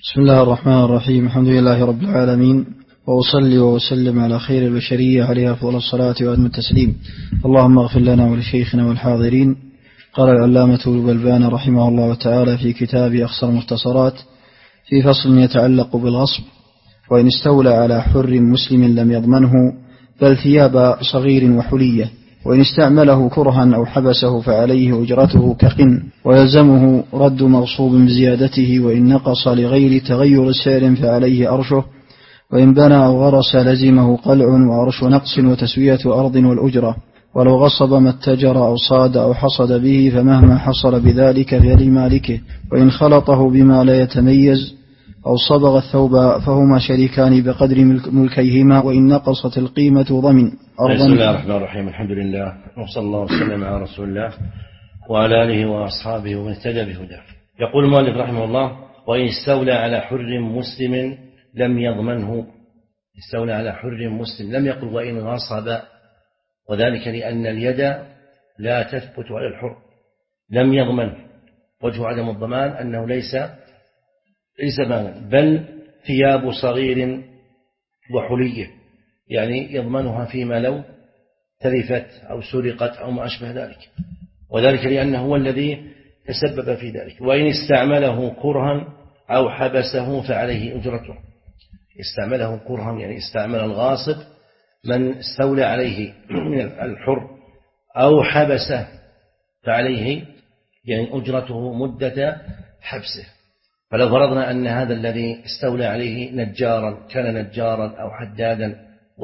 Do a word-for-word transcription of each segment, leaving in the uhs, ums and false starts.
بسم الله الرحمن الرحيم. الحمد لله رب العالمين، وأصلي وأسلم على خير البشرية عليه أفضل الصلاة وأتم التسليم. اللهم اغفر لنا ولشيخنا والحاضرين. قال العلامة البلبان رحمه الله تعالى في كتاب أخصر المختصرات في فصل يتعلق بالغصب: وإن استولى على حر مسلم لم يضمنه بل ثياب صغير وحلية، وإن استعمله كرها أو حبسه فعليه أجرته كقن، ويلزمه رد مغصوب بزيادته، وإن نقص لغير تغير سعر فعليه أرشه، وإن بنى أو غرس لزمه قلع وأرش نقص وتسوية أرض والأجرة، ولو غصب ما اتجر أو صاد أو حصد به فمهما حصل بذلك فلمالكه، وإن خلطه بما لا يتميز أو صبغ الثوب فهما شريكان بقدر ملكيهما، وإن نقصت القيمة ضمن. بسم الله الرحمن الرحيم. الحمد لله وصلى الله وسلم على رسول الله وعلى آله وأصحابه ومن اهتدى بهداه. يقول المؤلف رحمه الله: وإن استولى على حر مسلم لم يضمنه. استولى على حر مسلم، لم يقل وإن غصب، وذلك لأن اليد لا تثبت على الحر. لم يضمن، وجه عدم الضمان أنه ليس ليس مانا، بل ثياب صغير وحليه، يعني يضمنها فيما لو تلفت أو سرقت أو ما أشبه ذلك، وذلك لأنه هو الذي تسبب في ذلك. وإن استعمله كرها أو حبسه فعليه أجرته. استعمله كرها يعني استعمل الغاصب من استولى عليه من الحر، أو حبسه فعليه يعني أجرته مدة حبسه. فلو فرضنا أن هذا الذي استولى عليه نجارا، كان نجارا أو حدادا،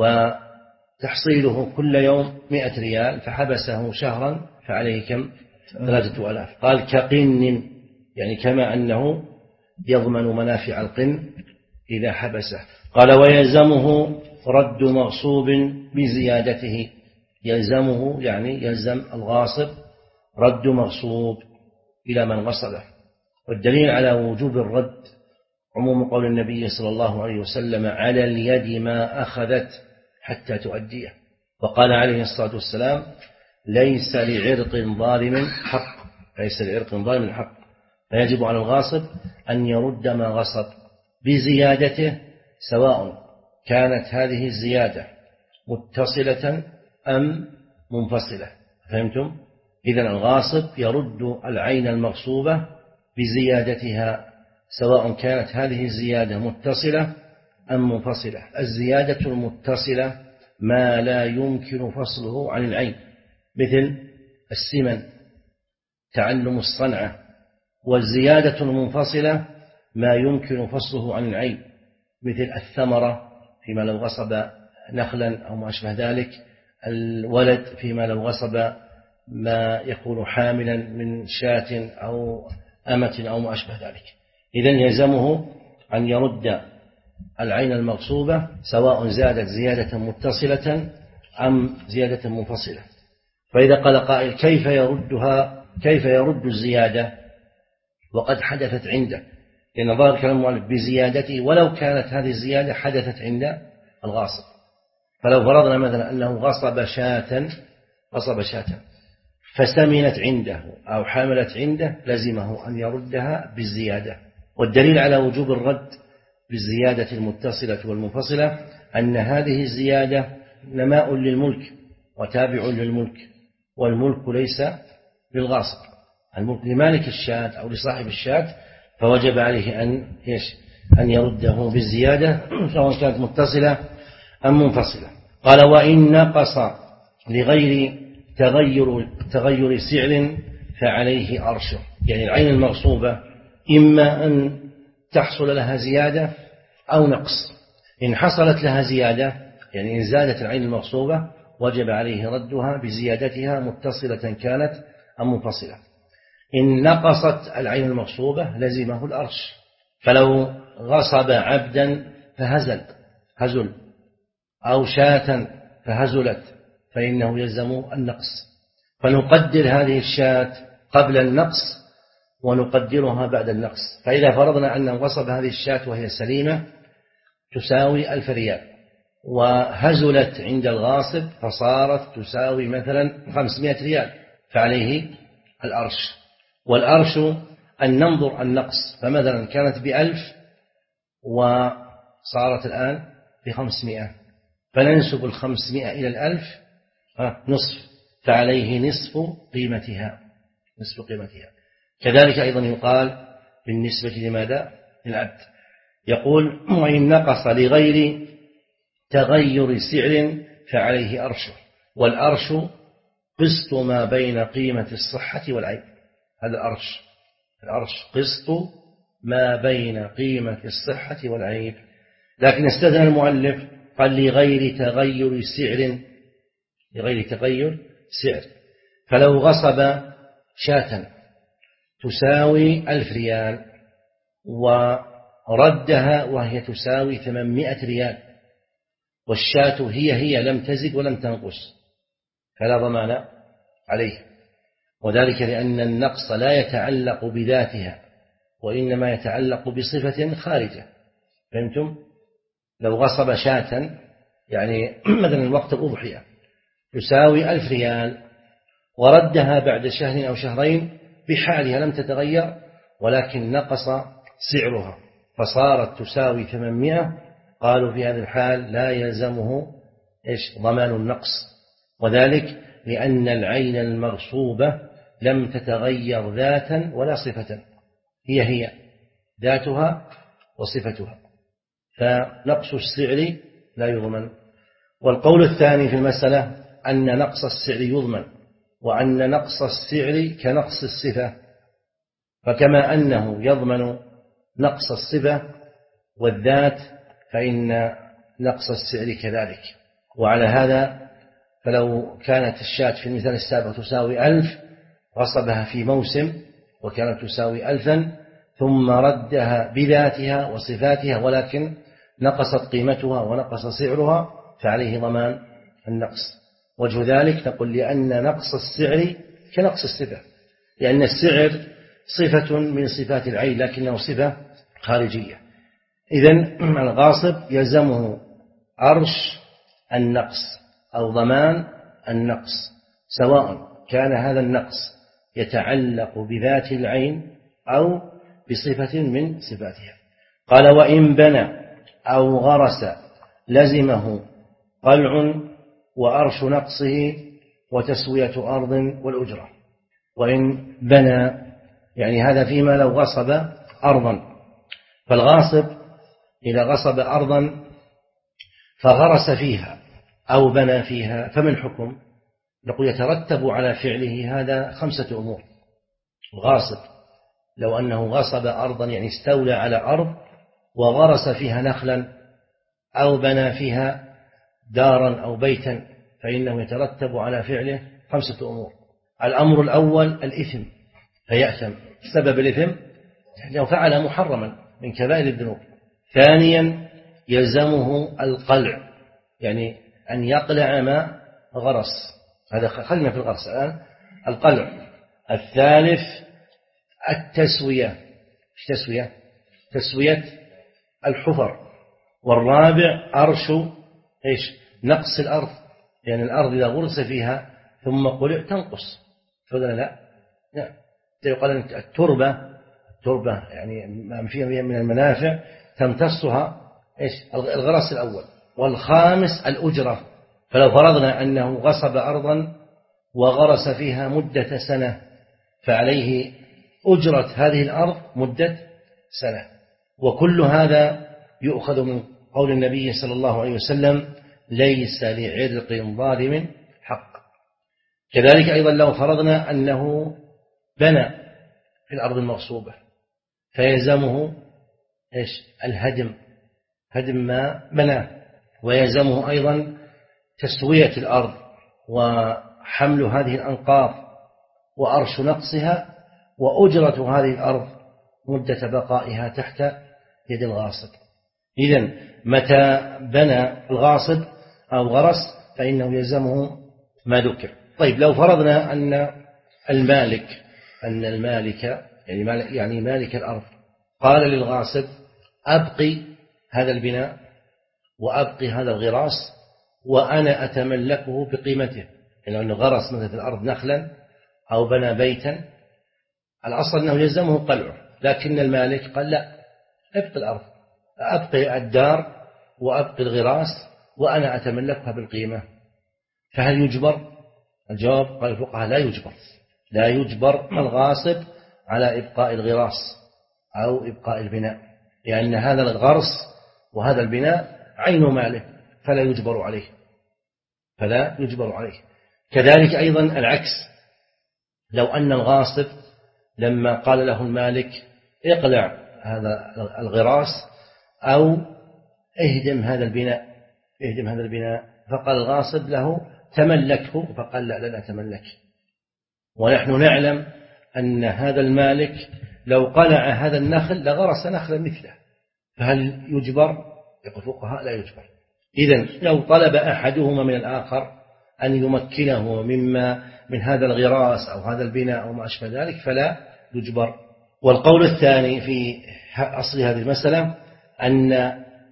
وتحصيله كل يوم مئة ريال، فحبسه شهرا فعليه كم؟ ثلاثة آلاف. قال كقن، يعني كما أنه يضمن منافع القن إذا حبسه. قال ويلزمه رد مغصوب بزيادته. يلزمه يعني يلزم الغاصب رد مغصوب إلى من غصبه. والدليل على وجوب الرد عموم قول النبي صلى الله عليه وسلم: على اليد ما أخذت حتى تؤديه. وقال عليه الصلاة والسلام: ليس لعرق ظالم حق. ليس لعرق ظالم حق. فيجب على الغاصب أن يرد ما غصب بزيادته، سواء كانت هذه الزيادة متصلة أم منفصلة. فهمتم؟ إذن الغاصب يرد العين المغصوبة بزيادتها، سواء كانت هذه الزيادة متصلة أم منفصلة. الزيادة المتصلة ما لا يمكن فصله عن العين، مثل السمن، تعلم الصنعة. والزيادة المنفصلة ما يمكن فصله عن العين، مثل الثمرة فيما لو غصب نخلا أو ما أشبه ذلك، الولد فيما لو غصب ما يكون حاملا من شاة أو أمة أو ما أشبه ذلك. إذن يلزمه أن يرد العين المغصوبة، سواء زادت زيادة متصلة أم زيادة منفصلة. فإذا قال قائل: كيف يردها؟ كيف يرد الزيادة وقد حدثت عنده؟ لأن ظاهر كلام المؤلف بزيادته، ولو كانت هذه الزيادة حدثت عند الغاصب. فلو فرضنا مثلا أنه غصب شاة غصب شاة فسمنت عنده أو حملت عنده، لزمه أن يردها بالزيادة. والدليل على وجوب الرد بالزيادة المتصلة والمنفصلة أن هذه الزيادة نماء للملك وتابع للملك، والملك ليس للغاصب. الملك لمالك الشاة أو لصاحب الشاة، فوجب عليه أن أن يرده بالزيادة سواء كانت متصلة أم منفصلة. قال وإن نقص لغير تغير تغير سعر فعليه أرشه. يعني العين المغصوبة إما أن تحصل لها زيادة أو نقص. إن حصلت لها زيادة، يعني إن زادت العين المغصوبة، وجب عليه ردها بزيادتها متصلة كانت أم منفصلة. إن نقصت العين المغصوبة لزمه الأرش. فلو غصب عبدا فهزل هزل أو شاة فهزلت، فإنه يلزم النقص. فنقدر هذه الشاة قبل النقص ونقدرها بعد النقص. فإذا فرضنا أنه غصب هذه الشاة وهي سليمة تساوي ألف ريال، وهزلت عند الغاصب فصارت تساوي مثلا خمسمائة ريال، فعليه الأرش. والأرش أن ننظر النقص، فمثلا كانت بألف وصارت الآن بخمسمائة، فننسب الخمسمائة إلى الألف نصف، فعليه نصف قيمتها، نصف قيمتها. كذلك أيضا يقال بالنسبة لماذا؟ للعبد، يقول وإن نقص لغير تغير سعر فعليه أرشه، والأرش قسط ما بين قيمة الصحة والعيب. هذا الأرش، الأرش قسط ما بين قيمة الصحة والعيب. لكن استثنى المؤلف قال لغير تغير سعر، لغير تغير سعر، فلو غصب شاة تساوي ألف ريال وردها وهي تساوي ثمانمائة ريال، والشاة هي هي لم تزد ولم تنقص، فلا ضمان عليه، وذلك لأن النقص لا يتعلق بذاتها وإنما يتعلق بصفة خارجة. فهمتم؟ لو غصب شاة يعني مثلا وقت الأضحية تساوي ألف ريال وردها بعد شهر أو شهرين بحالها لم تتغير، ولكن نقص سعرها فصارت تساوي ثمانمائة، قالوا في هذا الحال لا يلزمه إيش؟ ضمان النقص، وذلك لأن العين المغصوبة لم تتغير ذاتا ولا صفة، هي هي ذاتها وصفتها، فنقص السعر لا يضمن. والقول الثاني في المسألة أن نقص السعر يضمن، وأن نقص السعر كنقص الصفة، فكما أنه يضمن نقص الصفة والذات فإن نقص السعر كذلك. وعلى هذا فلو كانت الشاة في المثال السابق تساوي ألف غصبها في موسم وكانت تساوي ألفا ثم ردها بذاتها وصفاتها ولكن نقصت قيمتها ونقص سعرها فعليه ضمان النقص. وجه ذلك نقول لأن نقص السعر كنقص الصفة، لأن السعر صفة من صفات العين لكنه صفة خارجية. إذن الغاصب يلزمه أرش النقص أو ضمان النقص، سواء كان هذا النقص يتعلق بذات العين أو بصفة من صفاتها. قال وإن بنى أو غرس لزمه قلع وأرش نقصه وتسوية أرض والأجرة. وإن بنى يعني هذا فيما لو غصب أرضا، فالغاصب إذا غصب أرضا فغرس فيها أو بنى فيها فمن حكم؟ نقول يترتب على فعله هذا خمسة أمور. الغاصب لو أنه غصب أرضا يعني استولى على أرض وغرس فيها نخلا أو بنى فيها دارا أو بيتا فإنه يترتب على فعله خمسة أمور. الأمر الأول الإثم فيأثم، سبب الإثم لو فعل محرما من كبائر الذنوب. ثانيا يلزمه القلع يعني أن يقلع ما غرس، هذا خلينا في الغرس الآن، القلع. الثالث التسوية، تسوية تسوية الحفر. والرابع أرش إيش؟ نقص الأرض، يعني الأرض إذا غرس فيها ثم قلع تنقص، فلا لا لا يقال التربة، التربة يعني ما فيها من المنافع تمتصها إيش؟ الغرس الأول. والخامس الأجرة، فلو فرضنا أنه غصب أرضا وغرس فيها مدة سنة فعليه أجرة هذه الأرض مدة سنة. وكل هذا يؤخذ من قول النبي صلى الله عليه وسلم ليس لعرق ظالم حق. كذلك أيضا لو فرضنا أنه بنى في الأرض المغصوبة فيلزمه إيش؟ الهدم، هدم ما بناه، ويلزمه أيضا تسوية الأرض وحمل هذه الأنقاض وأرش نقصها وأجرة هذه الأرض مدة بقائها تحت يد الغاصب. إذن متى بنى الغاصب أو غرس فإنه يلزمه ما ذكر. طيب لو فرضنا أن المالك أن المالك يعني مالك, يعني مالك الأرض قال للغاصب أبقي هذا البناء وأبقي هذا الغراس وأنا أتملكه بقيمته، يعني أنه غرس مثل في الأرض نخلا أو بنى بيتا الأصل أنه يلزمه قلعه، لكن المالك قال لا ابقي الأرض أبقي الدار وأبقي الغراس وأنا أتملكها بالقيمة، فهل يجبر؟ الجواب قال الفقهاء لا يجبر، لا يجبر الغاصب على إبقاء الغراس أو إبقاء البناء، لأن هذا الغرس وهذا البناء عين ماله فلا يجبر عليه، فلا يجبر عليه. كذلك أيضا العكس، لو أن الغاصب لما قال له المالك اقلع هذا الغراس أو اهدم هذا البناء اهدم هذا البناء فقال الغاصب له تملكه، فقال لا لن أتملك، ونحن نعلم أن هذا المالك لو قلع هذا النخل لغرس نخلا مثله، فهل يجبر؟ يقول الفقهاء لا يجبر. إذن لو طلب أحدهما من الآخر أن يمكنه مما من هذا الغراس أو هذا البناء أو ما أشبه ذلك فلا يجبر. والقول الثاني في أصل هذه المسألة أن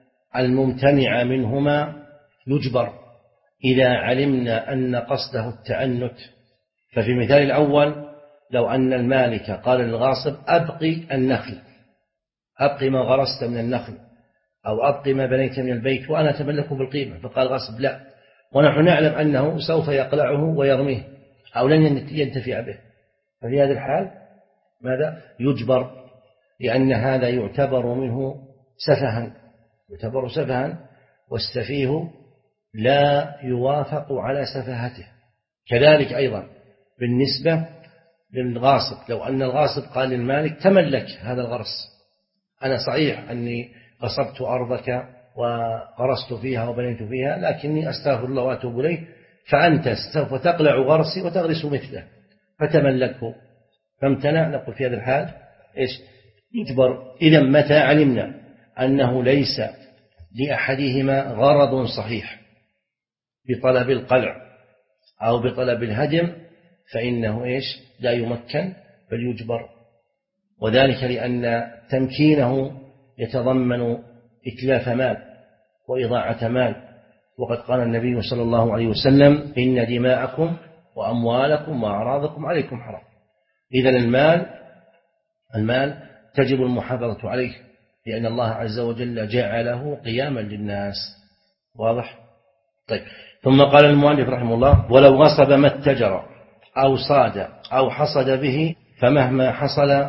الممتنع منهما يجبر إذا علمنا أن قصده التعنت. ففي المثال الأول لو أن المالك قال للغاصب أبقي النخل، أبقي ما غرست من النخل أو أبقي ما بنيت من البيت وأنا أتملكه بالقيمة، فقال الغاصب لا، ونحن نعلم أنه سوف يقلعه ويرميه أو لن ينتفع به، ففي هذه الحال ماذا؟ يجبر، لأن هذا يعتبر منه سفها، يعتبر سفها، والسفيه لا يوافق على سفاهته. كذلك أيضا بالنسبة للغاصب، لو أن الغاصب قال للمالك تملك هذا الغرس، أنا صحيح أني غصبت أرضك وغرست فيها وبنيت فيها لكني أستغفر الله وأتوب إليه، فأنت سوف تقلع غرسي وتغرس مثله فتملكه، فامتنع. نقول في هذا الحال إيش؟ يجبر. إذا متى علمنا أنه ليس لأحدهما غرض صحيح بطلب القلع أو بطلب الهدم فإنه إيش؟ لا يمكن بل يجبر، وذلك لأن تمكينه يتضمن إتلاف مال وإضاعة مال، وقد قال النبي صلى الله عليه وسلم إن دماءكم وأموالكم وأعراضكم عليكم حرام. إذن المال المال تجب المحافظة عليه لأن الله عز وجل جعله قياما للناس. واضح؟ طيب. ثم قال المؤلف رحمه الله ولو غصب ما اتجر أو صاد أو حصد به فمهما حصل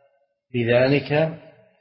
بذلك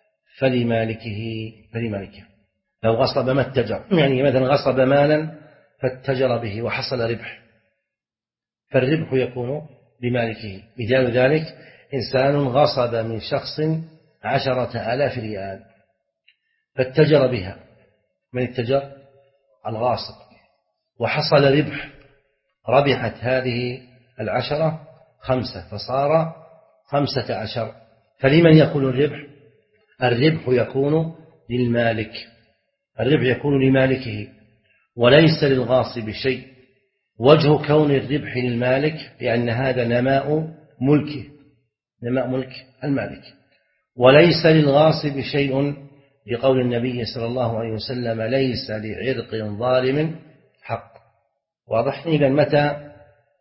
فلمالكه فلمالكه لو غصب ما اتجر، يعني مثلا غصب مالا فاتجر به وحصل ربح، فالربح يكون لمالكه. مثال ذلك إنسان غصب من شخص عشرة آلاف ريال فاتجر بها، من اتجر؟ الغاصب، وحصل ربح، ربحت هذه العشرة خمسة فصار خمسة عشر، فلمن يكون الربح؟ الربح يكون للمالك، الربح يكون لمالكه وليس للغاصب شيء. وجه كون الربح للمالك لأن هذا نماء ملكه، نماء ملك المالك، وليس للغاصب شيء لقول النبي صلى الله عليه وسلم ليس لعرق ظالم حق. واضح؟ إذا متى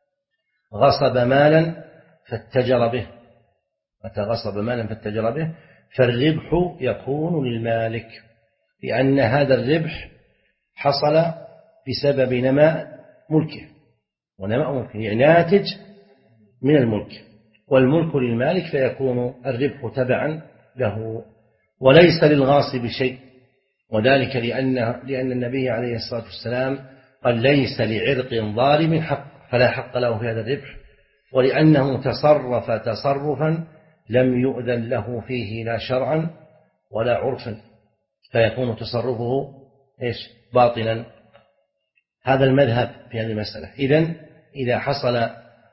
غصب مالا فاتجر به متى غصب مالا فاتجر به فالربح يكون للمالك، لأن هذا الربح حصل بسبب نماء ملكه، ونماء ملكه يعني ناتج من الملك، والملك للمالك فيكون الربح تبعا له، وليس للغاصب شيء، وذلك لأن لأن النبي عليه الصلاة والسلام قال ليس لعرق ظالم حق، فلا حق له في هذا الربح، ولأنه تصرف تصرفا لم يؤذن له فيه لا شرعا ولا عرفا، فيكون تصرفه إيش؟ باطلا. هذا المذهب في هذه المسألة. إذن إذا حصل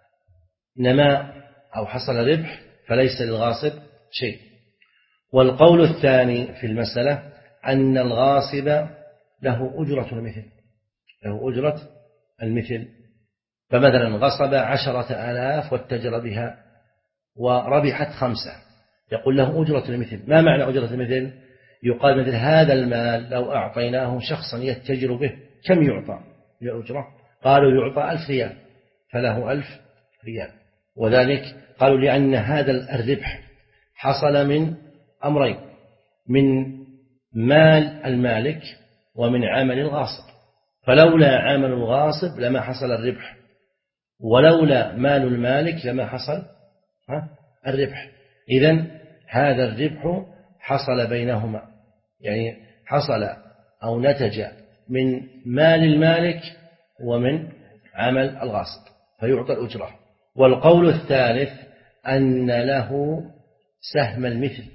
نماء أو حصل ربح فليس للغاصب شيء. والقول الثاني في المسألة أن الغاصب له أجرة المثل، له أجرة المثل، فمثلا غصب عشرة آلاف واتجر بها وربحت خمسة، يقول له أجرة المثل. ما معنى أجرة المثل؟ يقال مثل هذا المال لو أعطيناه شخصا يتجر به كم يعطى الأجرة؟ قالوا يعطى ألف ريال، فله ألف ريال. وذلك قالوا لأن هذا الربح حصل من أمرين، من مال المالك ومن عمل الغاصب، فلولا عمل الغاصب لما حصل الربح، ولولا مال المالك لما حصل الربح. إذن هذا الربح حصل بينهما، يعني حصل أو نتج من مال المالك ومن عمل الغاصب فيعطى الأجرة. والقول الثالث أن له سهم المثل،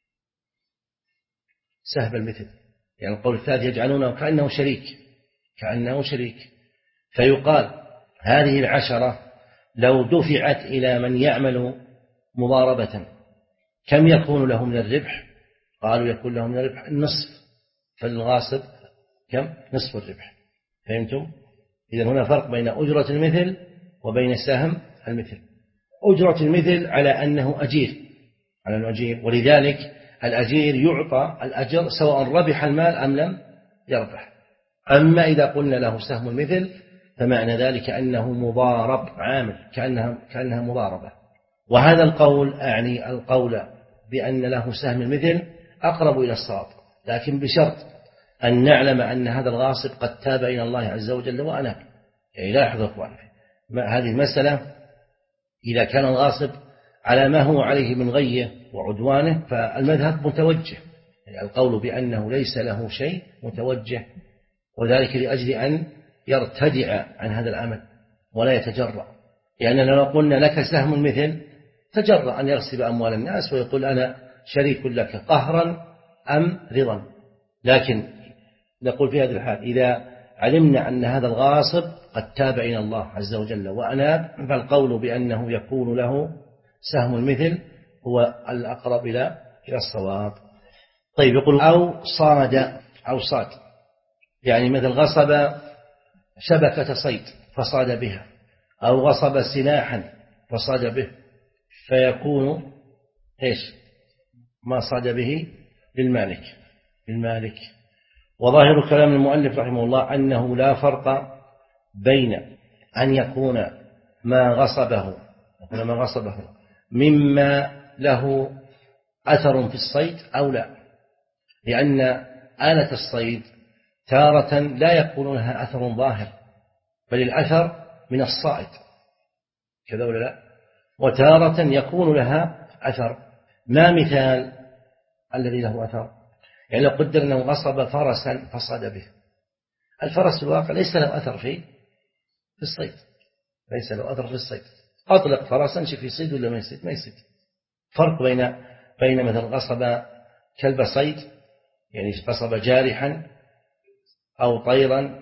سهم المثل يعني القول الثالث يجعلونه كأنه شريك، كأنه شريك، فيقال هذه العشرة لو دفعت إلى من يعمل مضاربة كم يكون له من الربح؟ قالوا يكون له من الربح النصف، فالغاصب كم؟ نصف الربح. فهمتم؟ إذن هنا فرق بين أجرة المثل وبين سهم المثل. أجرة المثل على أنه أجير، على أنه أجير، ولذلك الأجير يعطى الأجر سواء ربح المال أم لم يربح. أما إذا قلنا له سهم المثل فمعنى ذلك أنه مضارب عامل، كأنها, كأنها مضاربة. وهذا القول أعني القول بأن له سهم المثل أقرب إلى الصواب، لكن بشرط أن نعلم أن هذا الغاصب قد تاب إلى الله عز وجل وأناب. يعني لا يحضر أخوانه هذه المسألة، إذا كان الغاصب على ما هو عليه من غيه وعدوانه فالمذهب متوجه، يعني القول بأنه ليس له شيء متوجه، وذلك لأجل أن يرتدع عن هذا العمل ولا يتجرأ. يعني لو قلنا لك سهم المثل تجرأ أن يغصب أموال الناس ويقول أنا شريك لك قهرا أم رضا، لكن نقول في هذه الحال إذا علمنا أن هذا الغاصب قد تاب إلى الله عز وجل وأناب فالقول بأنه يكون له سهم المثل هو الأقرب إلى الصواب. طيب يقول أو صاد، أو صاد يعني مثل غصب شبكة صيد فصاد بها، أو غصب سلاحا فصاد به، فيكون إيش ما صاد به للمالك، للمالك. وظاهر كلام المؤلف رحمه الله أنه لا فرق بين أن يكون ما غصبه ما غصبه مما له أثر في الصيد أو لا، لأن آلة الصيد تارة لا يكون لها أثر ظاهر بل الأثر من الصائد كذا ولا لا، وتارة يكون لها أثر. ما مثال الذي له أثر؟ يعني لو قدر أنه غصب فرسا فصاد به، الفرس في الواقع ليس له أثر في في الصيد، ليس له أثر في الصيد. أطلق فرسا شوف يصيد ولا ما يصيد؟ ما يصيد. فرق بين بين مثل غصب كلب صيد يعني غصب جارحا أو طيرا،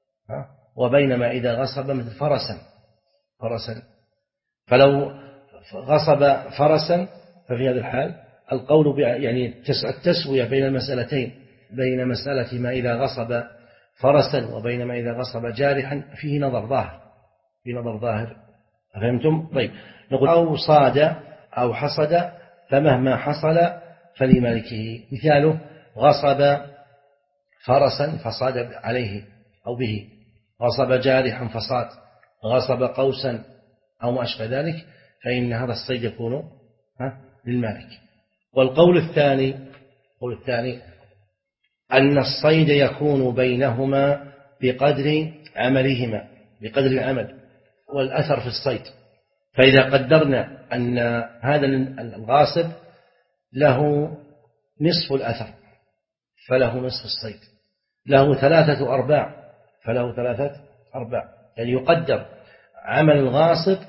وبينما إذا غصب مثل فرسا فرسا فلو غصب فرسا ففي هذا الحال القول يعني التسوية بين المسألتين، بين مسألة ما إذا غصب فرسا وبين ما إذا غصب جارحا فيه نظر ظاهر، في نظر ظاهر. فهمتم؟ طيب نقول أو صاد أو حصد فمهما حصل فلمالكه. مثاله غصب فرسا فصاد عليه أو به، غصب جارحا فصاد، غصب قوسا أو ما أشبه ذلك، فإن هذا الصيد يكون للمالك. والقول الثاني القول الثاني أن الصيد يكون بينهما بقدر عملهما، بقدر العمل والأثر في الصيد. فإذا قدرنا أن هذا الغاصب له نصف الأثر فله نصف الصيد، له ثلاثة أرباع فله ثلاثة أرباع، يعني يقدر عمل الغاصب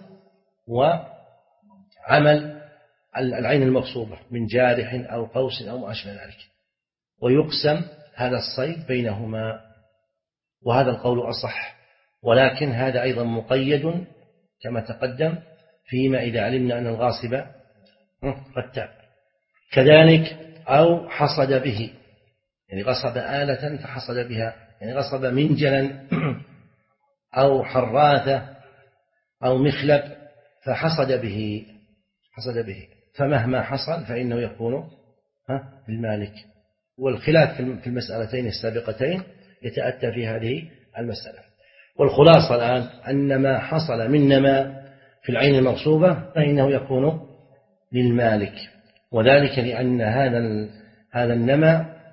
وعمل العين المغصوبة من جارح أو قوس أو ما أشبه ذلك، ويقسم هذا الصيد بينهما. وهذا القول أصح، ولكن هذا أيضا مقيد كما تقدم فيما إذا علمنا أن الغاصب قد تاب. كذلك أو حصد به، يعني غصب آلة فحصد بها، يعني غصب منجلا أو حراثة أو مخلب فحصد به، حصد به فمهما حصل فإنه يكون للمالك. والخلاف في المسألتين السابقتين يتأتى في هذه المسألة. والخلاصة الآن أن ما حصل من نما في العين المغصوبة فإنه يكون للمالك، وذلك لأن هذا هذا النما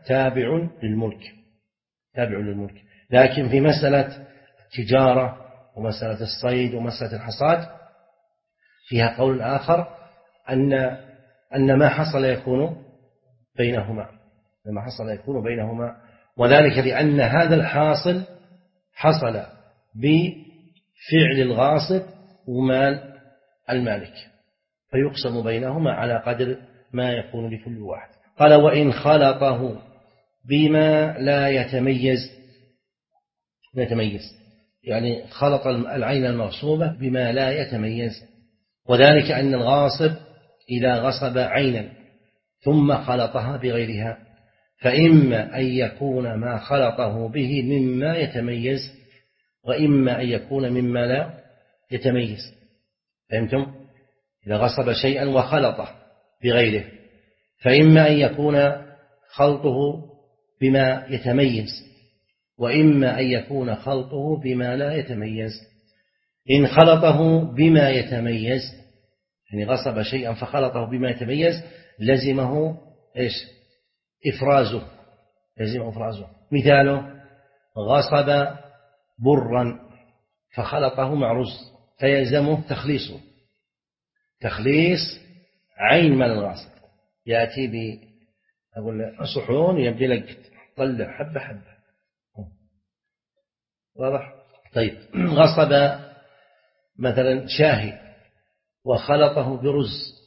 تابع للملك تابع للملك لكن في مسألة التجارة ومسألة الصيد ومسألة الحصاد فيها قول آخر أن أن ما حصل يكون بينهما ما حصل يكون بينهما وذلك لأن هذا الحاصل حصل بفعل الغاصب ومال المالك فيقسم بينهما على قدر ما يكون لكل واحد. قال وإن خلطه بما لا يتميز يتميز يعني خلط العين المغصوبة بما لا يتميز وذلك أن الغاصب إذا غصب عينا ثم خلطها بغيرها فإما أن يكون ما خلطه به مما يتميز وإما أن يكون مما لا يتميز. فهمتم؟ إذا غصب شيئا وخلطه بغيره فإما أن يكون خلطه بما يتميز وإما أن يكون خلطه بما لا يتميز. إن خلطه بما يتميز يعني غصب شيئا فخلطه بما يتميز لزمه إيش؟ إفرازه لزمه إفرازه. مثاله غصب برا فخلطه مع رز فيلزمه تخليصه تخليص عين مال الغاصب يأتي ب أقول صحون يبدي لك طلع حبة حبة واضح. طيب غصب مثلا شاهي وخلطه برز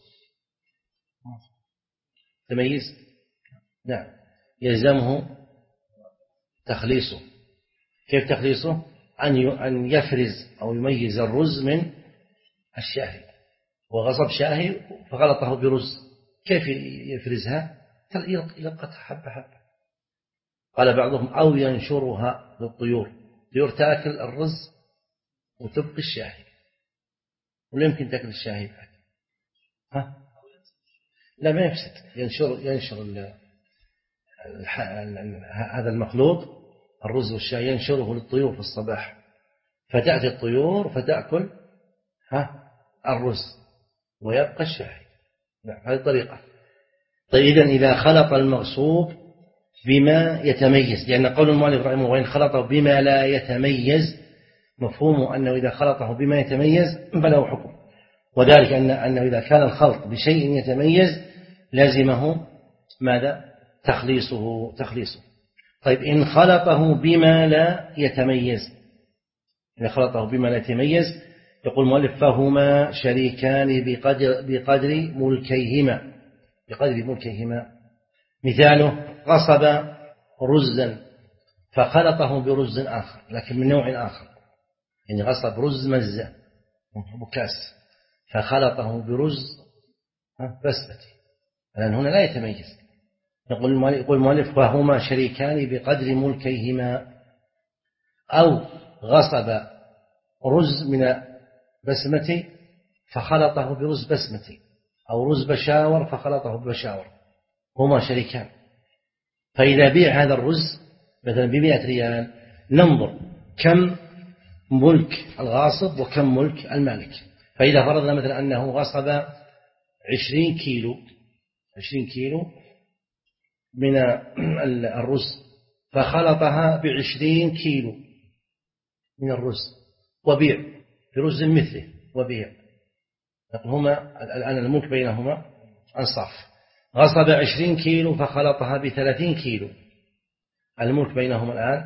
تميز نعم يلزمه تخليصه. كيف تخليصه؟ أن يفرز أو يميز الرز من الشاهي وغصب شاهي فغلطه برز كيف يفرزها؟ يلقطها حبة حبة. قال بعضهم أو ينشرها للطيور الطيور تأكل الرز وتبقي الشاهي ولا يمكن تأكل الشاهي بعد ها؟ لا ما يفسد ينشر ينشر ال هذا المخلوط الرز والشاي ينشره للطيور في الصباح فتأتي الطيور فتأكل ها الرز ويبقى الشاي. هذه الطريقة. طيب إذن إذا خلط المغصوب بما يتميز لأن قول المؤلف رحمه الله وإن خلطه بما لا يتميز مفهومه أنه إذا خلطه بما يتميز فله حكم وذلك أن أنه إذا كان الخلط بشيء يتميز لازمه ماذا؟ تخليصه تخليصه. طيب إن خلطه بما لا يتميز إن خلطه بما لا يتميز يقول المؤلف فهما شريكان بقدر, بقدر ملكيهما بقدر ملكيهما. مثاله غصب رزا فخلطه برز آخر لكن من نوع آخر يعني غصب رز مزة بكاس فخلطه برز بسمتي لأن هنا لا يتميز. يقول المؤلف فهما شريكان بقدر ملكيهما. أو غصب رز من بسمتي فخلطه برز بسمتي أو رز بشاور فخلطه ببشاور هما شريكان. فإذا بيع هذا الرز مثلا بمئة ريال ننظر كم ملك الغاصب وكم ملك المالك. فإذا فرضنا مثلا أنه غصب عشرين كيلو عشرين كيلو من الرز فخلطها بعشرين كيلو من الرز وبيع برز مثله وبيع هما الآن الملك بينهما أنصاف. غصب عشرين كيلو فخلطها بثلاثين كيلو الملك بينهما الآن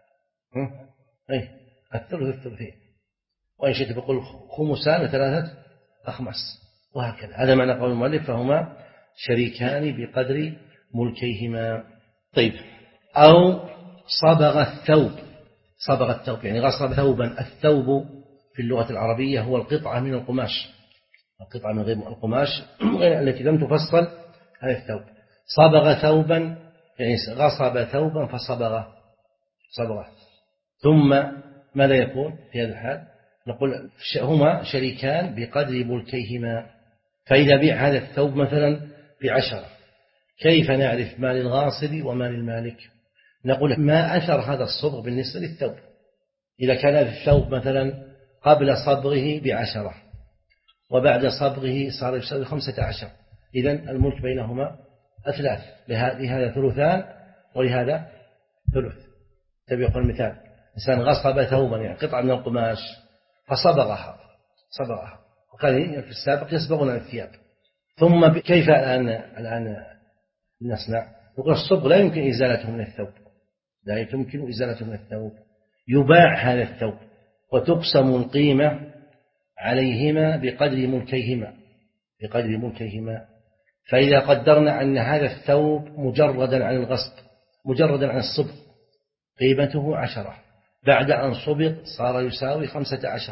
أي الثلث الثلثين وإن شئت بقول خمسان ثلاثة أخمس وهكذا. هذا معنى قول المؤلف فهما شريكان بقدر ملكيهما. طيب أو صبغ الثوب صبغ الثوب يعني غصب ثوبا. الثوب في اللغة العربية هو القطعة من القماش القطعة من غير القماش التي لم تفصل هذا الثوب. صبغ ثوبا يعني غصب ثوبا فصبغه صبغه. ثم ماذا يكون في هذا الحال؟ نقول هما شريكان بقدر ملكيهما. فإذا بيع هذا الثوب مثلا بعشرة كيف نعرف ما للغاصب وما للمالك؟ نقول ما أثر هذا الصبغ بالنسبة للثوب. إذا كان الثوب مثلا قبل صبغه بعشرة وبعد صبغه صار يساوي خمسة عشر إذن الملك بينهما أثلاث لهذا ثلثان ولهذا ثلث. تبي يقول مثال إنسان غصب ثوبا يعني قطعة من القماش فصبغها صبغها وكان في السابق يصبغون الثياب ثم كيف الآن الآن نصنع؟ يقول الصبغ لا يمكن إزالته من الثوب لا يمكن إزالته من الثوب يباع هذا الثوب وتقسم القيمة عليهما بقدر ملكيهما بقدر ملكيهما. فإذا قدرنا أن هذا الثوب مجردا عن الغصب مجردا عن الصبغ قيمته عشرة بعد أن صبغ صار يساوي خمسة عشر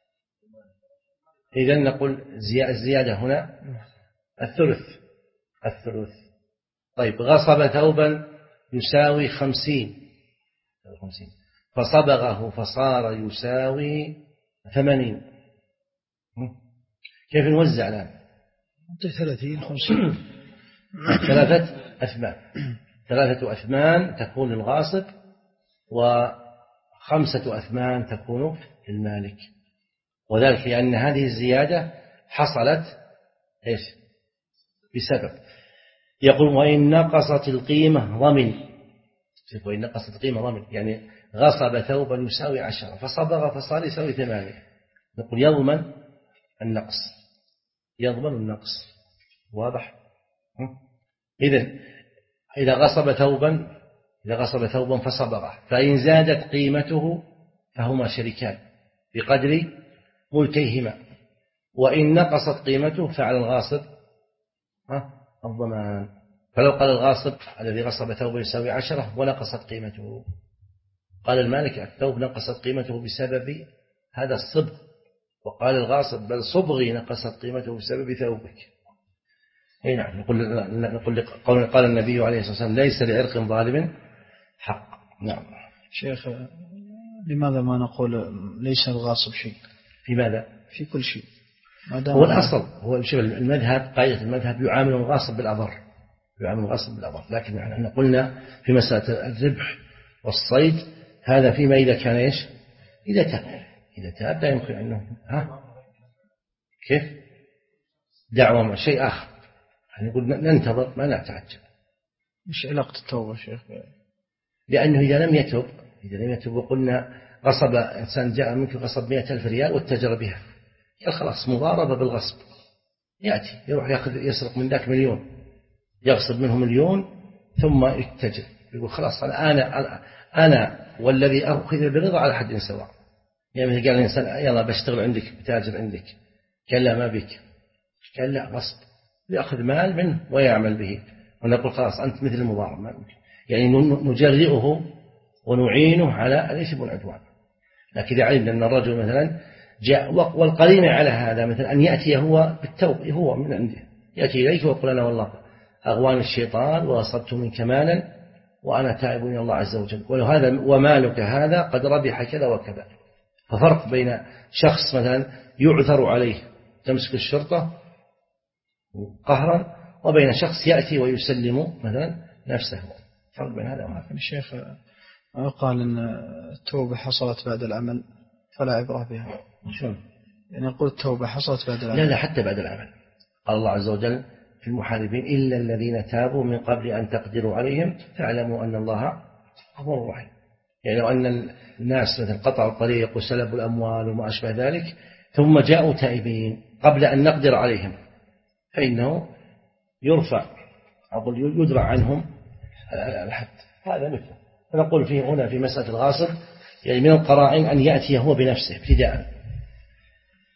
إذن نقول الزيادة هنا الثلث الثلث. طيب غصب ثوبا يساوي خمسين فصبغه فصار يساوي ثمانين كيف نوزع الآن؟ ثلاثين خمسين ثلاثة أثمان ثلاثة أثمان تكون للغاصب وخمسة أثمان تكون للمالك وذلك لأن هذه الزيادة حصلت إيش بسبب. يقول وإن نقصت القيمة ضمن وإن نقصت القيمة ضمن يعني غصب ثوبا يساوي عشرة فصبغ فصار يساوي ثمانية نقول يضمن النقص يضمن النقص واضح. إذن إذا غصب ثوبا إذا غصب ثوبا فصبغه فإن زادت قيمته فهما شريكان بقدر ملكيهما وإن نقصت قيمته فعلى الغاصب الضمان. فلو قال الغاصب الذي غصب ثوبا يساوي عشرة ونقصت قيمته قال المالك الثوب نقصت قيمته بسبب هذا الصبغ وقال الغاصب بل صبغي نقصت قيمته بسبب ثوبك. أي نعم نقول نقول قال النبي عليه الصلاة والسلام ليس لعرق ظالم حق. نعم شيخ لماذا ما نقول ليس الغاصب شيء في ماذا في كل شيء هو الأصل هو شوف المذهب قاعدة المذهب يعامل الغاصب بالأضر يعامل الغاصب بالأضر لكن احنا قلنا في مسألة الذبح والصيد هذا فيما إذا كان إيش إذا تاب إذا تاب لا يمكن أنه ها كيف دعوة شيء آخر نقول ننتظر ما نتعجل. مش علاقة التوبة شيخ لأنه إذا لم يتوب إذا لم يتوب وقلنا غصب إنسان جاء منك غصب مئة ألف ريال واتجر بها قال خلاص مضاربة بالغصب يأتي يروح يأخذ يسرق من ذاك مليون يغصب منه مليون ثم يتجر يقول خلاص أنا أنا أنا والذي أخذ برضا على حد سواء. يعني قال الإنسان يلا بشتغل عندك بتاجر عندك قال لا ما بك قال لا غصب يأخذ مال منه ويعمل به ونقول خلاص أنت مثل المضارب يعني نجرئه ونعينه على الإثم والعدوان. لكن إذا علمنا أن الرجل مثلا جاء والقرينة على هذا مثلا أن يأتي هو بالتوبة هو من عنده يأتي إليك ويقول أنا والله أغوان الشيطان وأصبت منك مالا وأنا تائب إلى الله عز وجل وهذا ومالك هذا قد ربح كذا وكذا. ففرق بين شخص مثلا يعثر عليه تمسك الشرطة قهرا وبين شخص يأتي ويسلم مثلا نفسه فرق بين هذا وهذا. الشيخ قال أن التوبة حصلت بعد العمل فلا عبرة بها شلون يعني يقول التوبة حصلت بعد العمل لا لا حتى بعد العمل قال الله عز وجل في المحاربين إلا الذين تابوا من قبل أن تقدروا عليهم فاعلموا أن الله غفور رحيم. يعني لو أن الناس مثلا قطعوا الطريق وسلبوا الأموال وما أشبه ذلك ثم جاءوا تائبين قبل أن نقدر عليهم فإنه يرفع أقول يدرع عنهم الحد هذا مثله. فنقول فيه هنا في مسألة الغاصب يعني من القرائن أن يأتي هو بنفسه ابتداء